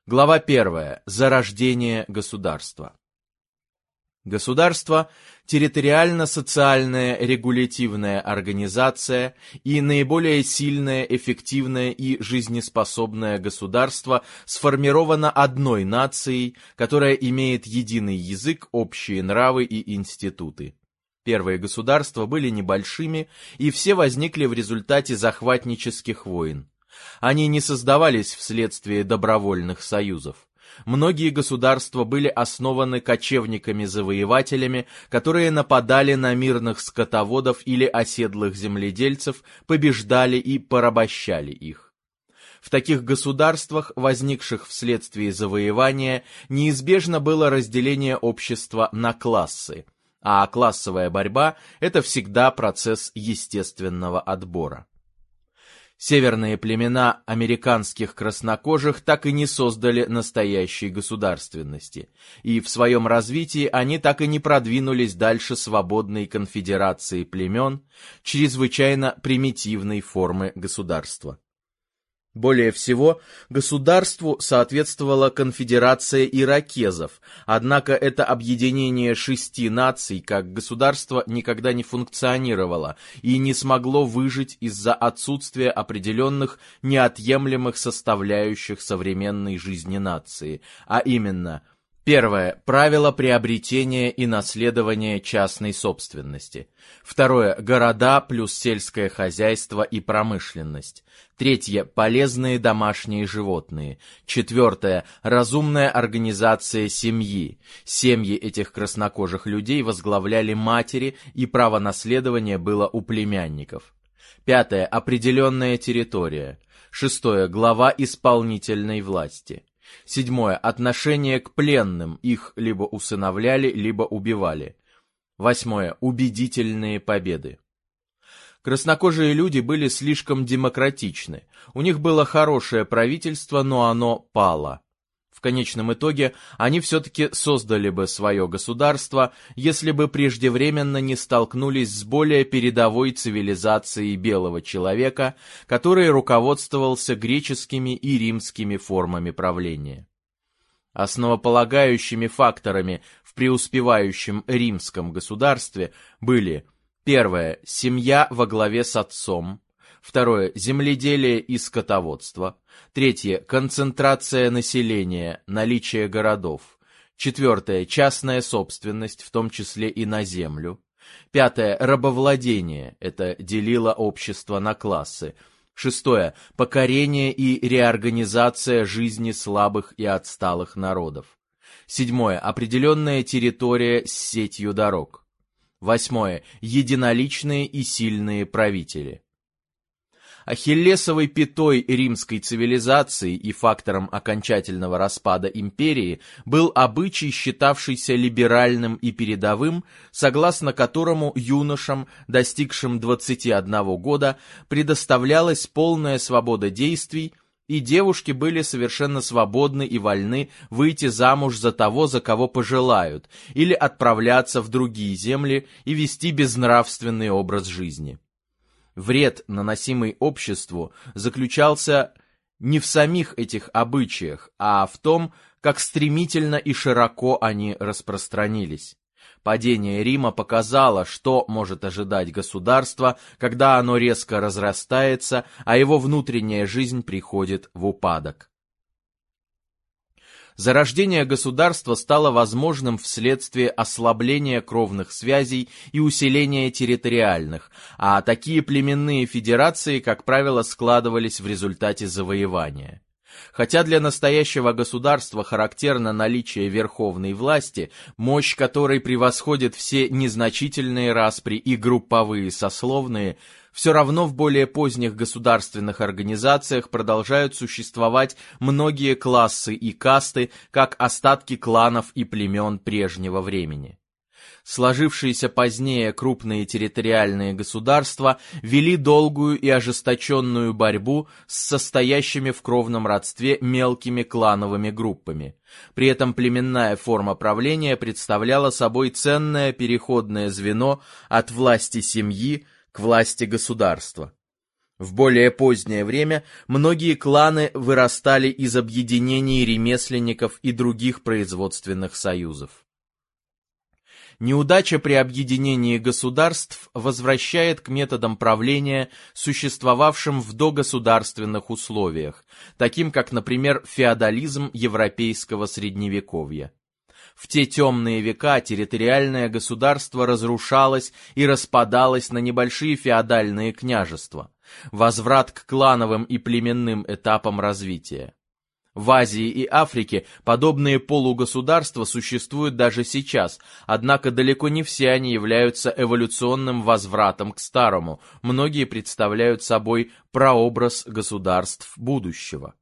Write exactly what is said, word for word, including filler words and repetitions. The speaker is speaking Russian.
Глава первая. Зарождение государства. Государство – территориально-социальная регулятивная организация и наиболее сильное, эффективное и жизнеспособное государство сформировано одной нацией, которая имеет единый язык, общие нравы и институты. Первые государства были небольшими, и все возникли в результате захватнических войн. Они не создавались вследствие добровольных союзов. Многие государства были основаны кочевниками-завоевателями, которые нападали на мирных скотоводов или оседлых земледельцев, побеждали и порабощали их. В таких государствах, возникших вследствие завоевания, неизбежно было разделение общества на классы, а классовая борьба – это всегда процесс естественного отбора. Северные племена американских краснокожих так и не создали настоящей государственности, и в своем развитии они так и не продвинулись дальше свободной конфедерации племен, чрезвычайно примитивной формы государства. Более всего, государству соответствовала конфедерация иракезов, однако это объединение шести наций как государство никогда не функционировало и не смогло выжить из-за отсутствия определенных неотъемлемых составляющих современной жизни нации, а именно: первое – правило приобретения и наследования частной собственности. Второе – города плюс сельское хозяйство и промышленность. Третье – полезные домашние животные. Четвертое – разумная организация семьи. Семьи этих краснокожих людей возглавляли матери, и право наследования было у племянников. Пятое – определенная территория. Шестое – глава исполнительной власти. Седьмое. Отношение к пленным, их либо усыновляли, либо убивали. Восьмое. Убедительные победы. Краснокожие люди были слишком демократичны. У них было хорошее правительство, но оно пало. В конечном итоге они все-таки создали бы свое государство, если бы преждевременно не столкнулись с более передовой цивилизацией белого человека, который руководствовался греческими и римскими формами правления. Основополагающими факторами в преуспевающем римском государстве были: первое – семья во главе с отцом. Второе – земледелие и скотоводство. Третье – концентрация населения, наличие городов. Четвертое – частная собственность, в том числе и на землю. Пятое – рабовладение, это делило общество на классы. Шестое – покорение и реорганизация жизни слабых и отсталых народов. Седьмое – определенная территория с сетью дорог. Восьмое – единоличные и сильные правители. Ахиллесовой пятой римской цивилизации и фактором окончательного распада империи был обычай, считавшийся либеральным и передовым, согласно которому юношам, достигшим двадцати одного года, предоставлялась полная свобода действий, и девушки были совершенно свободны и вольны выйти замуж за того, за кого пожелают, или отправляться в другие земли и вести безнравственный образ жизни. Вред, наносимый обществу, заключался не в самих этих обычаях, а в том, как стремительно и широко они распространились. Падение Рима показало, что может ожидать государство, когда оно резко разрастается, а его внутренняя жизнь приходит в упадок. Зарождение государства стало возможным вследствие ослабления кровных связей и усиления территориальных, а такие племенные федерации, как правило, складывались в результате завоевания. Хотя для настоящего государства характерно наличие верховной власти, мощь которой превосходит все незначительные распри и групповые сословные, все равно в более поздних государственных организациях продолжают существовать многие классы и касты, как остатки кланов и племен прежнего времени. Сложившиеся позднее крупные территориальные государства вели долгую и ожесточенную борьбу с состоящими в кровном родстве мелкими клановыми группами. При этом племенная форма правления представляла собой ценное переходное звено от власти семьи к власти государства. В более позднее время многие кланы вырастали из объединений ремесленников и других производственных союзов. Неудача при объединении государств возвращает к методам правления, существовавшим в догосударственных условиях, таким как, например, феодализм европейского средневековья. В те темные века территориальное государство разрушалось и распадалось на небольшие феодальные княжества. Возврат к клановым и племенным этапам развития. В Азии и Африке подобные полугосударства существуют даже сейчас, однако далеко не все они являются эволюционным возвратом к старому, многие представляют собой прообраз государств будущего.